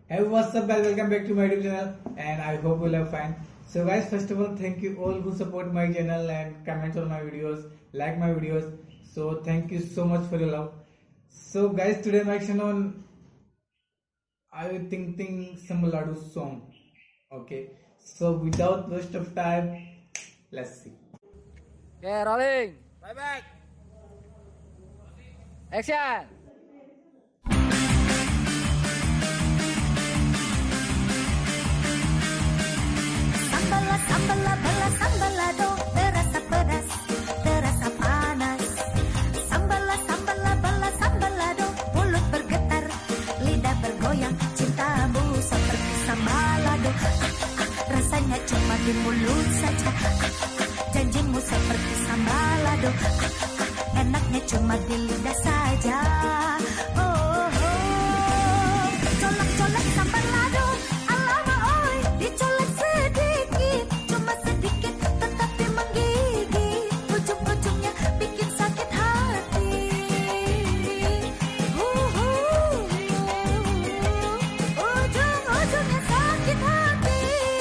Hey, what's up guys, welcome back to my YouTube channel and I hope you are fine. So guys, first of all, thank you all who support my channel and comment on my videos, like my videos. So thank you so much for your love. So guys, today I'm action on I Think Sambaladu song. Okay, so without waste of time, let's see. Okay, rolling. Bye back. Action. Sambala bala sambalado, terasa pedas, terasa panas. Sambala bala sambalado, mulut bergetar, lidah bergoyang, cintamu seperti sambalado. Rasanya cuma di mulut saja. Janjimu seperti sambalado. Enaknya cuma di lidah saja. Oh, colek-colek sambalado. Alamak oi, dicolek sedikit, cuma sedikit tetapi menggigit. Ujung-ujungnya bikin sakit hati. Ujung-ujungnya sakit hati.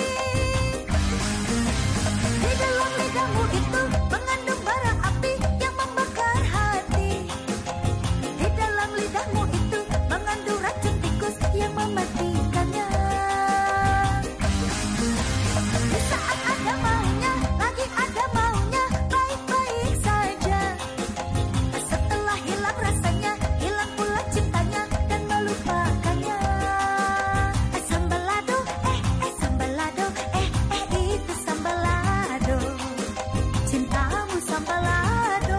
Di dalam lidahmu itu mengandung bara api yang membakar hati. Di dalam lidahmu itu mengandung racun tikus yang mematikannya. Di saat ada maunya, lagi ada maunya, baik-baik saja. Setelah hilang rasanya, hilang pula cintanya dan melupakannya. Sambalado, sambalado, itu sambalado. Cintamu sambalado.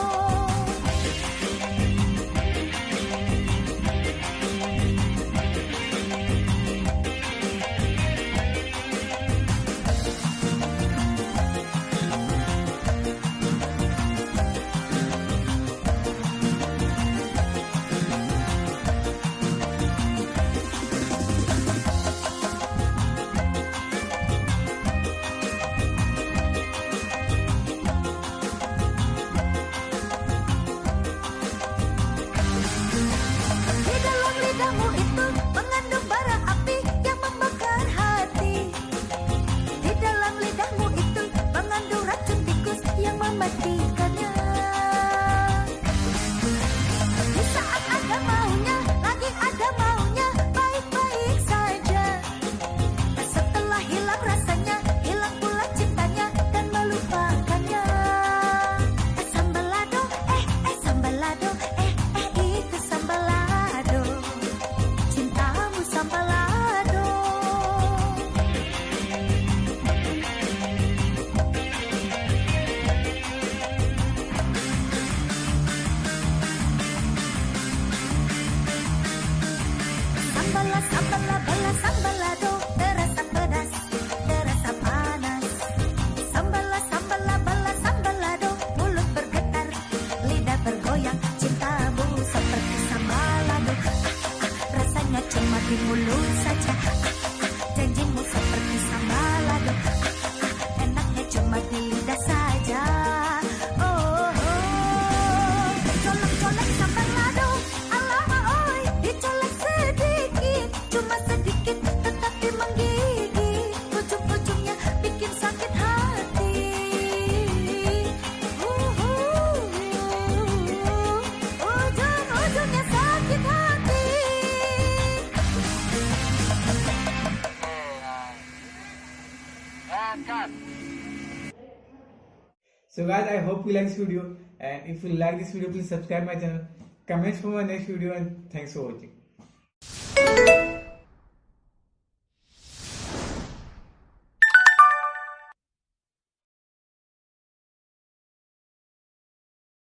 Di dalam lidahmu itu mengandung bara api yang membakar hati. Di dalam lidahmu itu mengandung racun tikus yang mematikannya. Di saat ada maunya, lagi ada maunya, baik-baik saja. Setelah hilang rasanya, hilang pula cintanya dan melupakannya. Sambalado, sambalado, itu sambalado. Cintamu sambalado. Sambala bala sambalado, terasa pedas, terasa panas. Sambala bala sambalado, mulut bergetar, lidah bergoyang, cintamu seperti sambalado. Rasanya cuma di mulut saja. Janjimu seperti sambalado. Enaknya cuma di lidah saja. Oh, colek-colek sambalado. Alamak oi, dicolek sedikit, cuma sedikit tetapi menggigit. Ujung-ujungnya bikin sakit hati. Ujung-ujungnya sakit hati. So guys, I hope you like this video, and if you like this video, please subscribe my channel, comment for my next video, and thanks for watching.